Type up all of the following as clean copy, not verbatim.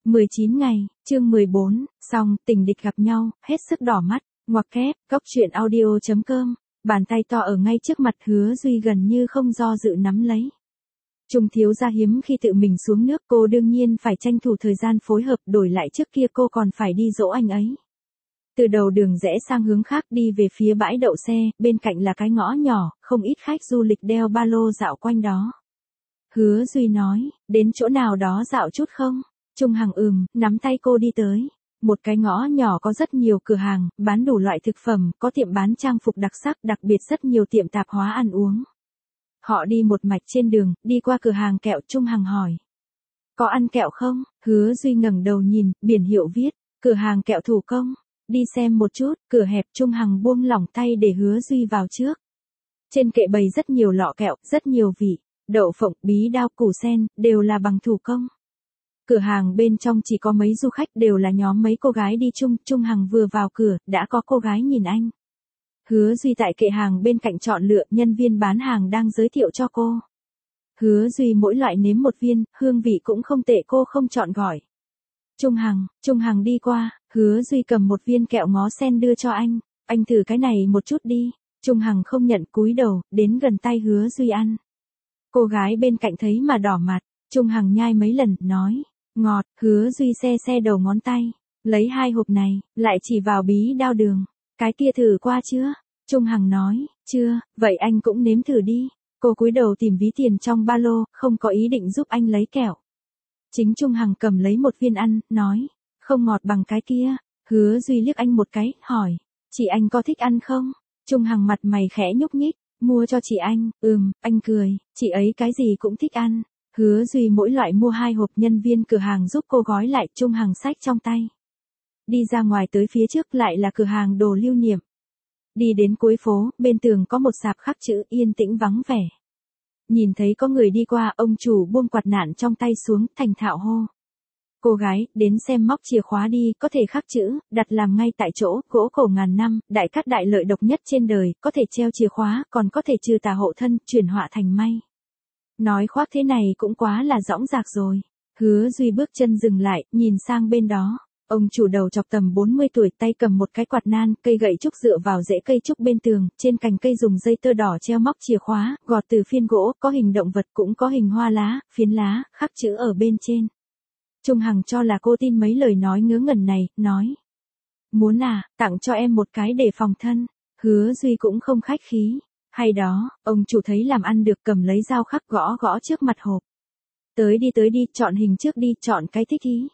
19 ngày, chương 14, xong, tình địch gặp nhau, hết sức đỏ mắt, ngoặc kép, góc truyện audio.com, bàn tay to ở ngay trước mặt Hứa Duy gần như không do dự nắm lấy. Trung thiếu gia hiếm khi tự mình xuống nước, cô đương nhiên phải tranh thủ thời gian phối hợp, đổi lại trước kia cô còn phải đi dỗ anh ấy. Từ đầu đường rẽ sang hướng khác đi về phía bãi đậu xe, bên cạnh là cái ngõ nhỏ, không ít khách du lịch đeo ba lô dạo quanh đó. Hứa Duy nói, đến chỗ nào đó dạo chút không? Trung Hằng nắm tay cô đi tới. Một cái ngõ nhỏ có rất nhiều cửa hàng, bán đủ loại thực phẩm, có tiệm bán trang phục đặc sắc, đặc biệt rất nhiều tiệm tạp hóa ăn uống. Họ đi một mạch trên đường, đi qua cửa hàng kẹo, Trung Hằng hỏi. Có ăn kẹo không? Hứa Duy ngẩng đầu nhìn, biển hiệu viết, cửa hàng kẹo thủ công. Đi xem một chút, cửa hẹp, Trung Hằng buông lỏng tay để Hứa Duy vào trước. Trên kệ bày rất nhiều lọ kẹo, rất nhiều vị, đậu phộng, bí đao, củ sen, đều là bằng thủ công. Cửa hàng bên trong chỉ có mấy du khách, đều là nhóm mấy cô gái đi chung. Trung Hằng vừa vào cửa, đã có cô gái nhìn anh. Hứa Duy tại kệ hàng bên cạnh chọn lựa, nhân viên bán hàng đang giới thiệu cho cô. Hứa Duy mỗi loại nếm một viên, hương vị cũng không tệ, cô không chọn gọi. Trung Hằng đi qua, Hứa Duy cầm một viên kẹo ngó sen đưa cho anh thử cái này một chút đi. Trung Hằng không nhận, cúi đầu, đến gần tay Hứa Duy ăn. Cô gái bên cạnh thấy mà đỏ mặt, Trung Hằng nhai mấy lần, nói, ngọt. Hứa Duy xe đầu ngón tay, lấy 2 hộp này, lại chỉ vào bí đao đường. Cái kia thử qua chưa? Trung Hằng nói, chưa, vậy anh cũng nếm thử đi. Cô cúi đầu tìm ví tiền trong ba lô, không có ý định giúp anh lấy kẹo. Chính Trung Hằng cầm lấy một viên ăn, nói, không ngọt bằng cái kia. Hứa Duy liếc anh một cái, hỏi, chị anh có thích ăn không? Trung Hằng mặt mày khẽ nhúc nhích, mua cho chị anh. Anh cười, chị ấy cái gì cũng thích ăn. Hứa Duy mỗi loại mua 2 hộp, nhân viên cửa hàng giúp cô gói lại, Trung Hằng xách trong tay. Đi ra ngoài tới phía trước lại là cửa hàng đồ lưu niệm. Đi đến cuối phố, bên tường có một sạp khắc chữ, yên tĩnh vắng vẻ. Nhìn thấy có người đi qua, ông chủ buông quạt nạn trong tay xuống, thành thạo hô. Cô gái, đến xem móc chìa khóa đi, có thể khắc chữ, đặt làm ngay tại chỗ, gỗ cổ ngàn năm, đại cát đại lợi độc nhất trên đời, có thể treo chìa khóa, còn có thể trừ tà hộ thân, chuyển họa thành may. Nói khoác thế này cũng quá là dõng dạc rồi. Hứa Duy bước chân dừng lại, nhìn sang bên đó. Ông chủ đầu chọc tầm 40 tuổi, tay cầm một cái quạt nan, cây gậy trúc dựa vào rễ cây trúc bên tường, trên cành cây dùng dây tơ đỏ treo móc chìa khóa, gọt từ phiên gỗ, có hình động vật cũng có hình hoa lá, phiến lá, khắc chữ ở bên trên. Trung Hằng cho là cô tin mấy lời nói ngớ ngẩn này, nói. Muốn à, tặng cho em một cái để phòng thân. Hứa Duy cũng không khách khí. Hay đó, ông chủ thấy làm ăn được, cầm lấy dao khắc gõ trước mặt hộp. Tới đi, chọn hình trước đi, chọn cái thích ý.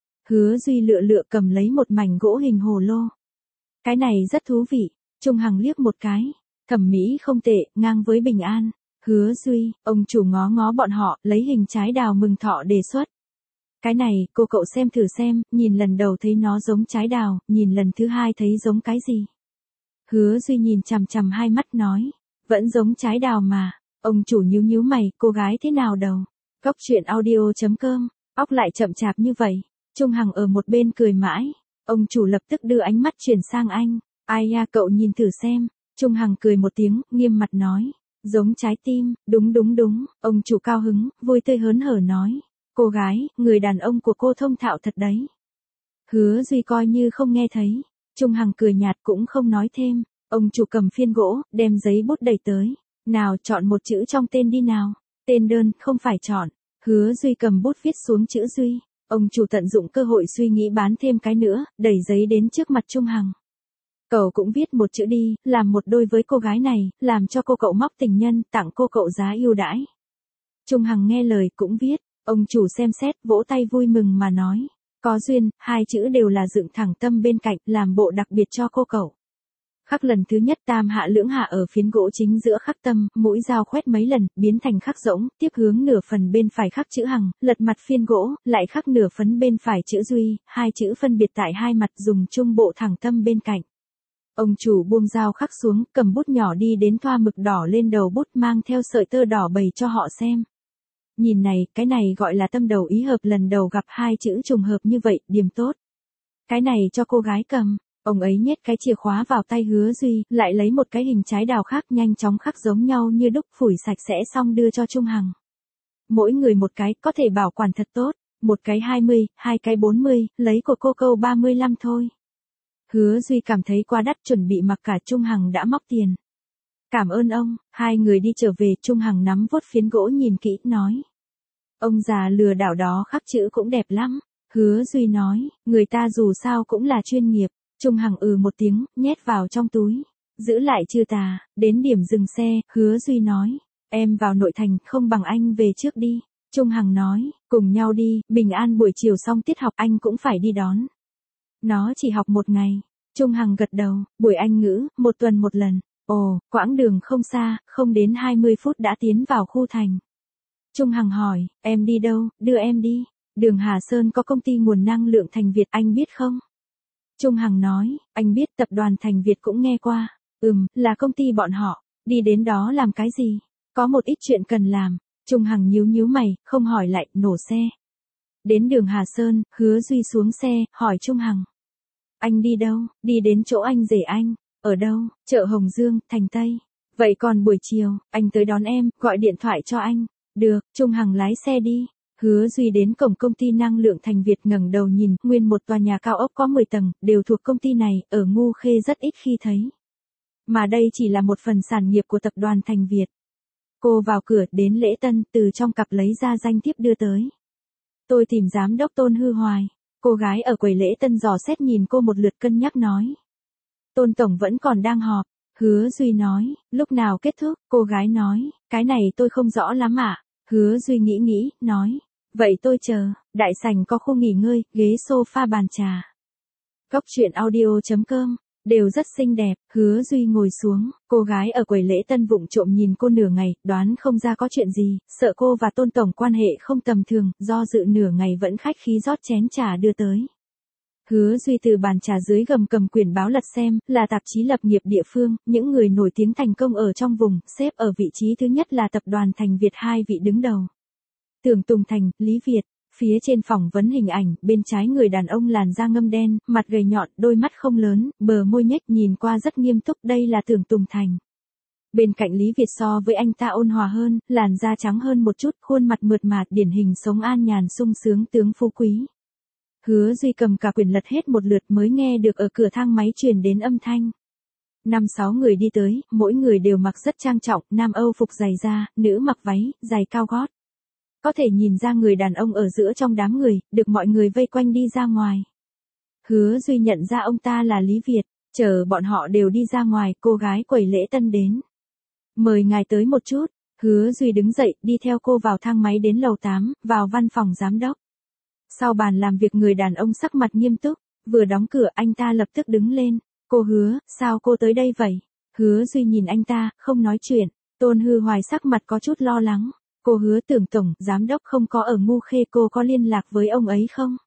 Hứa Duy lựa cầm lấy một mảnh gỗ hình hồ lô. Cái này rất thú vị. Trung Hằng liếc một cái. Thẩm mỹ không tệ, ngang với bình an. Hứa Duy, ông chủ ngó bọn họ, lấy hình trái đào mừng thọ đề xuất. Cái này, cậu xem thử xem, nhìn lần đầu thấy nó giống trái đào, nhìn lần thứ hai thấy giống cái gì. Hứa Duy nhìn chằm 2 mắt nói, vẫn giống trái đào mà. Ông chủ nhíu mày, cô gái thế nào đầu. Góc truyện audio.com, óc lại chậm chạp như vậy. Trung Hằng ở một bên cười mãi. Ông chủ lập tức đưa ánh mắt chuyển sang anh. Ai ya, cậu nhìn thử xem. Trung Hằng cười một tiếng, nghiêm mặt nói. Giống trái tim, đúng. Ông chủ cao hứng, vui tươi hớn hở nói. Cô gái, người đàn ông của cô thông thạo thật đấy. Hứa Duy coi như không nghe thấy. Trung Hằng cười nhạt cũng không nói thêm. Ông chủ cầm phiên gỗ, đem giấy bút đẩy tới. Nào, chọn một chữ trong tên đi nào. Tên đơn, không phải chọn. Hứa Duy cầm bút viết xuống chữ Duy. Ông chủ tận dụng cơ hội suy nghĩ bán thêm cái nữa, đẩy giấy đến trước mặt Trung Hằng. Cậu cũng viết một chữ đi, làm một đôi với cô gái này, làm cho cậu móc tình nhân, tặng cậu giá ưu đãi. Trung Hằng nghe lời cũng viết. Ông chủ xem xét, vỗ tay vui mừng mà nói. Có duyên, 2 chữ đều là dựng thẳng tâm bên cạnh, làm bộ đặc biệt cho cậu. Khắc lần thứ nhất tam hạ lưỡng hạ ở phiến gỗ chính giữa khắc tâm, mũi dao khoét mấy lần, biến thành khắc rỗng, tiếp hướng nửa phần bên phải khắc chữ Hằng, lật mặt phiên gỗ, lại khắc nửa phấn bên phải chữ Duy, 2 chữ phân biệt tại 2 mặt dùng chung bộ thẳng tâm bên cạnh. Ông chủ buông dao khắc xuống, cầm bút nhỏ đi đến thoa mực đỏ lên đầu bút, mang theo sợi tơ đỏ bày cho họ xem. Nhìn này, cái này gọi là tâm đầu ý hợp, lần đầu gặp 2 chữ trùng hợp như vậy, điểm tốt. Cái này cho cô gái cầm. Ông ấy nhét cái chìa khóa vào tay Hứa Duy, lại lấy một cái hình trái đào khác, nhanh chóng khắc giống nhau như đúc, phủi sạch sẽ xong đưa cho Trung Hằng. Mỗi người một cái, có thể bảo quản thật tốt. một cái 20, hai cái 40, lấy của cô câu 35 thôi. Hứa Duy cảm thấy quá đắt, chuẩn bị mặc cả. Trung Hằng đã móc tiền. Cảm ơn ông. Hai người đi trở về, Trung Hằng nắm vuốt phiến gỗ nhìn kỹ, nói. Ông già lừa đảo đó khắc chữ cũng đẹp lắm. Hứa Duy nói, người ta dù sao cũng là chuyên nghiệp. Trung Hằng một tiếng, nhét vào trong túi. Giữ lại chưa tà, đến điểm dừng xe, Hứa Duy nói. Em vào nội thành, không bằng anh về trước đi. Trung Hằng nói, cùng nhau đi, bình an buổi chiều xong tiết học anh cũng phải đi đón. Nó chỉ học một ngày. Trung Hằng gật đầu, buổi Anh ngữ, một tuần một lần. Ồ, quãng đường không xa, không đến 20 phút đã tiến vào khu thành. Trung Hằng hỏi, em đi đâu, đưa em đi. Đường Hà Sơn có công ty nguồn năng lượng Thành Việt, anh biết không? Trung Hằng nói, anh biết, tập đoàn Thành Việt cũng nghe qua. Là công ty bọn họ. Đi đến đó làm cái gì? Có một ít chuyện cần làm. Trung Hằng nhíu mày, không hỏi lại, nổ xe. Đến đường Hà Sơn, Hứa Duy xuống xe, hỏi Trung Hằng. Anh đi đâu? Đi đến chỗ anh rể anh. Ở đâu? Chợ Hồng Dương, thành Tây. Vậy còn buổi chiều, anh tới đón em, gọi điện thoại cho anh. Được, Trung Hằng lái xe đi. Hứa Duy đến cổng công ty năng lượng Thành Việt, ngẩng đầu nhìn, nguyên một tòa nhà cao ốc có 10 tầng, đều thuộc công ty này, ở Ngu Khê rất ít khi thấy. Mà đây chỉ là một phần sản nghiệp của tập đoàn Thành Việt. Cô vào cửa, đến lễ tân, từ trong cặp lấy ra danh thiếp đưa tới. Tôi tìm giám đốc Tôn Hư Hoài. Cô gái ở quầy lễ tân dò xét nhìn cô một lượt, cân nhắc nói. Tôn tổng vẫn còn đang họp. Hứa Duy nói, lúc nào kết thúc? Cô gái nói, cái này tôi không rõ lắm ạ. Hứa Duy nghĩ, nói. Vậy tôi chờ. Đại sảnh có khu nghỉ ngơi, ghế sofa, bàn trà. Góc truyện audio.com. Đều rất xinh đẹp. Hứa Duy ngồi xuống, cô gái ở quầy lễ tân vụng trộm nhìn cô nửa ngày, đoán không ra có chuyện gì, sợ cô và Tôn tổng quan hệ không tầm thường, do dự nửa ngày vẫn khách khí rót chén trà đưa tới. Hứa Duy từ bàn trà dưới gầm cầm quyển báo lật xem, là tạp chí lập nghiệp địa phương, những người nổi tiếng thành công ở trong vùng, xếp ở vị trí thứ nhất là tập đoàn Thành Việt, 2 vị đứng đầu. Tưởng Tùng Thành, Lý Việt. Phía trên phỏng vấn hình ảnh, bên trái người đàn ông làn da ngâm đen, mặt gầy nhọn, đôi mắt không lớn, bờ môi nhếch, nhìn qua rất nghiêm túc, đây là Tưởng Tùng Thành. Bên cạnh Lý Việt so với anh ta ôn hòa hơn, làn da trắng hơn một chút, khuôn mặt mượt mà, điển hình sống an nhàn sung sướng, tướng phú quý. Hứa Duy cầm cả quyển lật hết một lượt mới nghe được ở cửa thang máy truyền đến âm thanh. 5-6 người đi tới, mỗi người đều mặc rất trang trọng, nam Âu phục dày da, nữ mặc váy, giày cao gót. Có thể nhìn ra người đàn ông ở giữa trong đám người, được mọi người vây quanh đi ra ngoài. Hứa Duy nhận ra ông ta là Lý Việt, chờ bọn họ đều đi ra ngoài, cô gái quầy lễ tân đến. Mời ngài tới một chút. Hứa Duy đứng dậy, đi theo cô vào thang máy đến lầu 8, vào văn phòng giám đốc. Sau bàn làm việc, người đàn ông sắc mặt nghiêm túc, vừa đóng cửa anh ta lập tức đứng lên. Cô Hứa, sao cô tới đây vậy? Hứa Duy nhìn anh ta, không nói chuyện. Tôn Hư Hoài sắc mặt có chút lo lắng. Cô Hứa, Tưởng tổng, giám đốc không có ở Ngu Khê, cô có liên lạc với ông ấy không?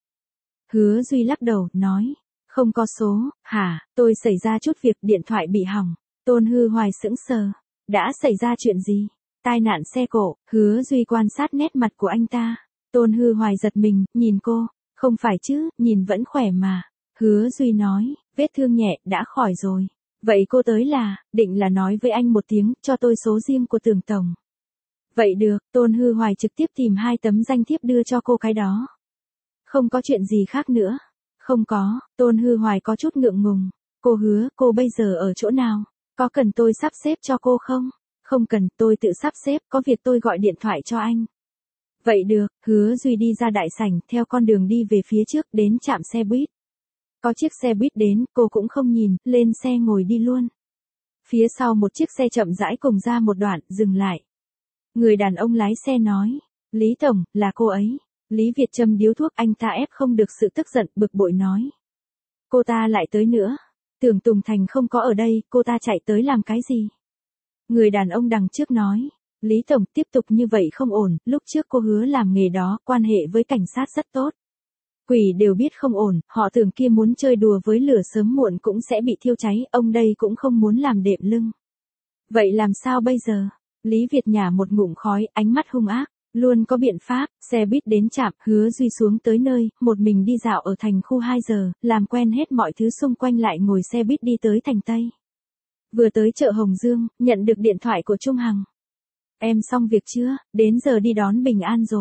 Hứa Duy lắc đầu, nói. Không có số. Hả, tôi xảy ra chút việc, điện thoại bị hỏng. Tôn Hư Hoài sững sờ. Đã xảy ra chuyện gì? Tai nạn xe cộ. Hứa Duy quan sát nét mặt của anh ta. Tôn Hư Hoài giật mình, nhìn cô. Không phải chứ, nhìn vẫn khỏe mà. Hứa Duy nói, vết thương nhẹ, đã khỏi rồi. Vậy cô tới là, định là nói với anh một tiếng, cho tôi số riêng của Tưởng tổng. Vậy được, Tôn Hư Hoài trực tiếp tìm 2 tấm danh thiếp đưa cho cô cái đó. Không có chuyện gì khác nữa. Không có, Tôn Hư Hoài có chút ngượng ngùng. Cô Hứa, cô bây giờ ở chỗ nào? Có cần tôi sắp xếp cho cô không? Không cần, tôi tự sắp xếp, có việc tôi gọi điện thoại cho anh. Vậy được, Hứa Duy đi ra đại sảnh, theo con đường đi về phía trước, đến trạm xe buýt. Có chiếc xe buýt đến, cô cũng không nhìn, lên xe ngồi đi luôn. Phía sau một chiếc xe chậm rãi cùng ra một đoạn, dừng lại. Người đàn ông lái xe nói, Lý tổng, là cô ấy. Lý Việt châm điếu thuốc, anh ta ép không được sự tức giận, bực bội nói. Cô ta lại tới nữa. Tưởng Tùng Thành không có ở đây, cô ta chạy tới làm cái gì? Người đàn ông đằng trước nói. Lý tổng, tiếp tục như vậy không ổn, lúc trước cô Hứa làm nghề đó, quan hệ với cảnh sát rất tốt. Quỷ đều biết không ổn, họ tưởng kia muốn chơi đùa với lửa sớm muộn cũng sẽ bị thiêu cháy, ông đây cũng không muốn làm đệm lưng. Vậy làm sao bây giờ? Lý Việt nhả một ngụm khói, ánh mắt hung ác. Luôn có biện pháp. Xe buýt đến trạm, Hứa Duy xuống tới nơi, một mình đi dạo ở thành khu 2 giờ, làm quen hết mọi thứ xung quanh lại ngồi xe buýt đi tới thành Tây. Vừa tới chợ Hồng Dương, nhận được điện thoại của Trung Hằng. Em xong việc chưa? Đến giờ đi đón Bình An rồi.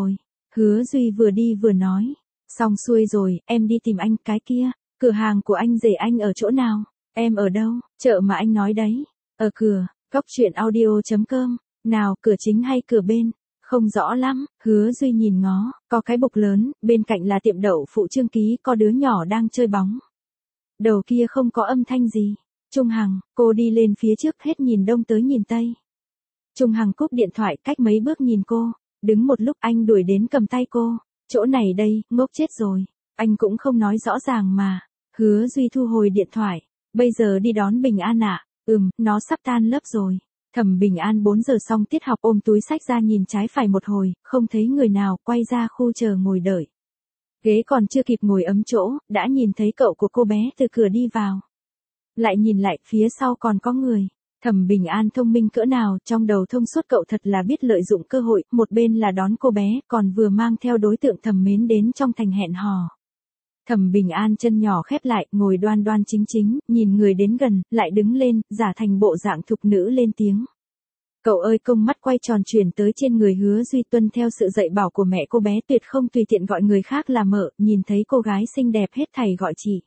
Hứa Duy vừa đi vừa nói. Xong xuôi rồi, em đi tìm anh, cái kia. Cửa hàng của anh rể anh ở chỗ nào? Em ở đâu? Chợ mà anh nói đấy. Ở cửa, Cóc truyện audio.com. Nào, cửa chính hay cửa bên? Không rõ lắm, Hứa Duy nhìn ngó, có cái bục lớn, bên cạnh là tiệm đậu phụ Trương Ký, có đứa nhỏ đang chơi bóng. Đầu kia không có âm thanh gì. Trung Hằng, cô đi lên phía trước hết nhìn đông tới nhìn tây. Trung Hằng cúp điện thoại cách mấy bước nhìn cô, đứng một lúc anh đuổi đến cầm tay cô. Chỗ này đây, ngốc chết rồi. Anh cũng không nói rõ ràng mà. Hứa Duy thu hồi điện thoại. Bây giờ đi đón Bình An ạ. Nó sắp tan lớp rồi. Thẩm Bình An 4 giờ xong tiết học ôm túi sách ra nhìn trái phải một hồi, không thấy người nào, quay ra khu chờ ngồi đợi. Ghế còn chưa kịp ngồi ấm chỗ, đã nhìn thấy cậu của cô bé từ cửa đi vào. Lại nhìn lại, phía sau còn có người. Thẩm Bình An thông minh cỡ nào, trong đầu thông suốt cậu thật là biết lợi dụng cơ hội, một bên là đón cô bé, còn vừa mang theo đối tượng thầm mến đến trong thành hẹn hò. Thẩm Bình An chân nhỏ khép lại, ngồi đoan đoan chính chính, nhìn người đến gần, lại đứng lên, giả thành bộ dạng thục nữ lên tiếng. Cậu ơi, công mắt quay tròn chuyển tới trên người Hứa Duy, tuân theo sự dạy bảo của mẹ cô bé, tuyệt không tùy tiện gọi người khác là mợ, nhìn thấy cô gái xinh đẹp hết thảy gọi chị.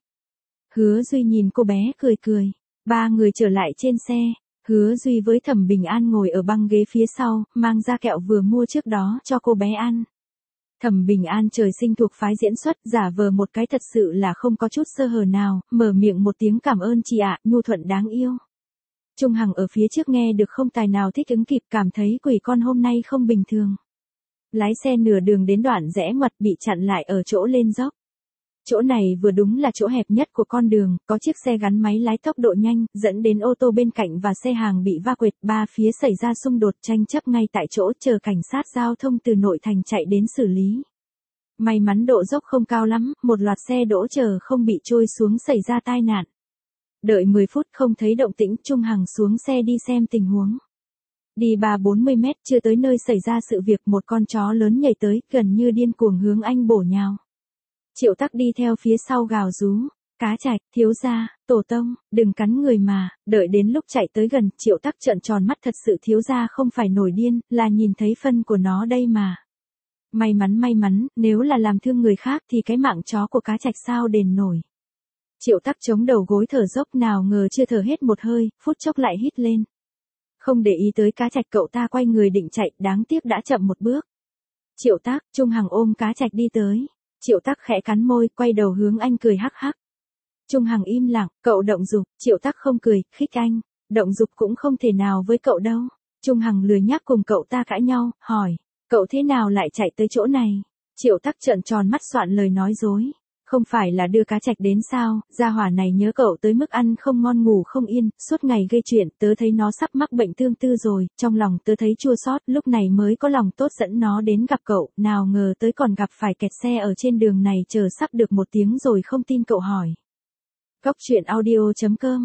Hứa Duy nhìn cô bé cười cười. Ba người trở lại trên xe. Hứa Duy với Thẩm Bình An ngồi ở băng ghế phía sau, mang ra kẹo vừa mua trước đó cho cô bé ăn. Thẩm Bình An trời sinh thuộc phái diễn xuất, giả vờ một cái thật sự là không có chút sơ hở nào, mở miệng một tiếng cảm ơn chị ạ, nhu thuận đáng yêu. Trung Hằng ở phía trước nghe được không tài nào thích ứng kịp, cảm thấy quỷ con hôm nay không bình thường. Lái xe nửa đường đến đoạn rẽ ngoặt bị chặn lại ở chỗ lên dốc. Chỗ này vừa đúng là chỗ hẹp nhất của con đường, có chiếc xe gắn máy lái tốc độ nhanh, dẫn đến ô tô bên cạnh và xe hàng bị va quệt, ba phía xảy ra xung đột tranh chấp ngay tại chỗ, chờ cảnh sát giao thông từ nội thành chạy đến xử lý. May mắn độ dốc không cao lắm, một loạt xe đỗ chờ không bị trôi xuống xảy ra tai nạn. Đợi 10 phút không thấy động tĩnh, Trung Hằng xuống xe đi xem tình huống. Đi 30-40 mét chưa tới nơi xảy ra sự việc, một con chó lớn nhảy tới, gần như điên cuồng hướng anh bổ nhào. Triệu Tắc đi theo phía sau gào rú, Cá Trạch, thiếu gia, tổ tông, đừng cắn người mà. Đợi đến lúc chạy tới gần, Triệu Tắc trợn tròn mắt, thật sự thiếu gia không phải nổi điên, là nhìn thấy phân của nó đây mà. May mắn, nếu là làm thương người khác thì cái mạng chó của Cá Trạch sao đền nổi. Triệu Tắc chống đầu gối thở dốc, nào ngờ chưa thở hết một hơi, phút chốc lại hít lên. Không để ý tới Cá Trạch, cậu ta quay người định chạy, đáng tiếc đã chậm một bước. Triệu Tắc, Trung Hằng ôm Cá Trạch đi tới. Triệu Tắc khẽ cắn môi, quay đầu hướng anh cười hắc hắc. Trung Hằng im lặng, cậu động dục. Triệu Tắc không cười, khích anh. Động dục cũng không thể nào với cậu đâu. Trung Hằng lười nhác cùng cậu ta cãi nhau, hỏi. Cậu thế nào lại chạy tới chỗ này? Triệu Tắc trợn tròn mắt soạn lời nói dối. Không phải là đưa Cá Trạch đến sao, gia hỏa này nhớ cậu tới mức ăn không ngon ngủ không yên, suốt ngày gây chuyện, tớ thấy nó sắp mắc bệnh tương tư rồi, trong lòng tớ thấy chua xót, lúc này mới có lòng tốt dẫn nó đến gặp cậu, nào ngờ tới còn gặp phải kẹt xe ở trên đường này, chờ sắp được 1 tiếng rồi không tin cậu hỏi. Cóc truyện audio.com.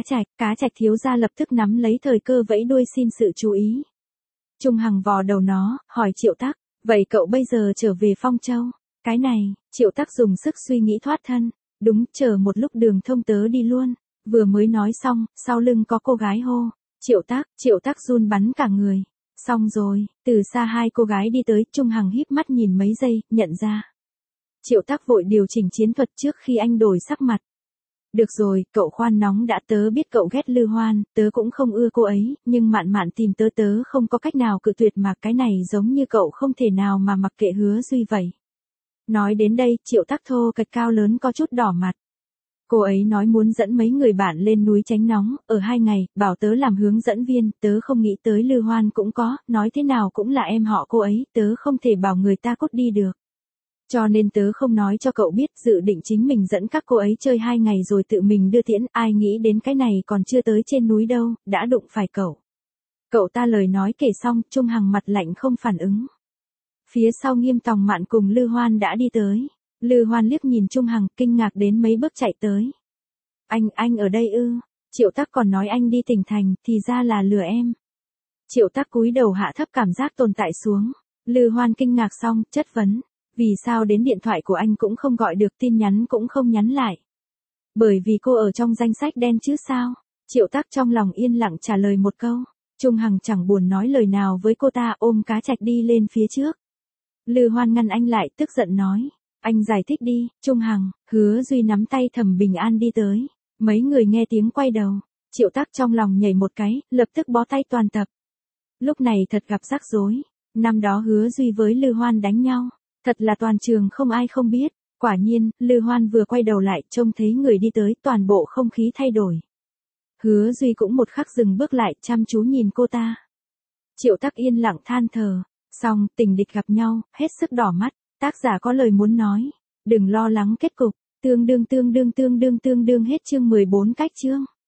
Cá Trạch thiếu gia lập tức nắm lấy thời cơ vẫy đuôi xin sự chú ý. Trung Hằng vò đầu nó, hỏi Triệu Tắc, vậy cậu bây giờ trở về Phong Châu? Cái này, Triệu Tắc dùng sức suy nghĩ thoát thân. Đúng, chờ một lúc đường thông tớ đi luôn. Vừa mới nói xong, sau lưng có cô gái hô. Triệu Tắc run bắn cả người. Xong rồi, từ xa hai cô gái đi tới, Trung Hằng híp mắt nhìn mấy giây, nhận ra. Triệu Tắc vội điều chỉnh chiến thuật trước khi anh đổi sắc mặt. Được rồi, cậu khoan nóng đã, tớ biết cậu ghét Lư Hoan, tớ cũng không ưa cô ấy, nhưng mạn tìm tớ không có cách nào cự tuyệt mà, cái này giống như cậu không thể nào mà mặc kệ Hứa Duy vậy. Nói đến đây, Triệu Tắc thô kệch cao lớn có chút đỏ mặt. Cô ấy nói muốn dẫn mấy người bạn lên núi tránh nóng, ở 2 ngày, bảo tớ làm hướng dẫn viên, tớ không nghĩ tới Lư Hoan cũng có, nói thế nào cũng là em họ cô ấy, tớ không thể bảo người ta cút đi được. Cho nên tớ không nói cho cậu biết, dự định chính mình dẫn các cô ấy chơi 2 ngày rồi tự mình đưa tiễn, ai nghĩ đến cái này còn chưa tới trên núi đâu, đã đụng phải cậu. Cậu ta lời nói kể xong, Trung Hằng mặt lạnh không phản ứng. Phía sau Nghiêm Tòng Mạn cùng Lư Hoan đã đi tới. Lư Hoan liếc nhìn Trung Hằng, kinh ngạc đến mấy bước chạy tới. Anh ở đây ư? Triệu Tắc còn nói anh đi tỉnh thành, thì ra là lừa em. Triệu Tắc cúi đầu hạ thấp cảm giác tồn tại xuống. Lư Hoan kinh ngạc xong, chất vấn. Vì sao đến điện thoại của anh cũng không gọi được, tin nhắn cũng không nhắn lại? Bởi vì cô ở trong danh sách đen chứ sao? Triệu Tắc trong lòng yên lặng trả lời một câu. Trung Hằng chẳng buồn nói lời nào với cô ta, ôm Cá Trạch đi lên phía trước. Lư Hoan ngăn anh lại, tức giận nói. Anh giải thích đi, Trung Hằng. Hứa Duy nắm tay Thẩm Bình An đi tới. Mấy người nghe tiếng quay đầu. Triệu Tắc trong lòng nhảy một cái, lập tức bó tay toàn tập. Lúc này thật gặp rắc rối. Năm đó Hứa Duy với Lư Hoan đánh nhau. Thật là toàn trường không ai không biết. Quả nhiên, Lư Hoan vừa quay đầu lại trông thấy người đi tới, toàn bộ không khí thay đổi. Hứa Duy cũng một khắc dừng bước lại, chăm chú nhìn cô ta. Triệu Tắc yên lặng than thở. Xong, tình địch gặp nhau, hết sức đỏ mắt. Tác giả có lời muốn nói. Đừng lo lắng kết cục. Tương đương hết chương 14 cách chương.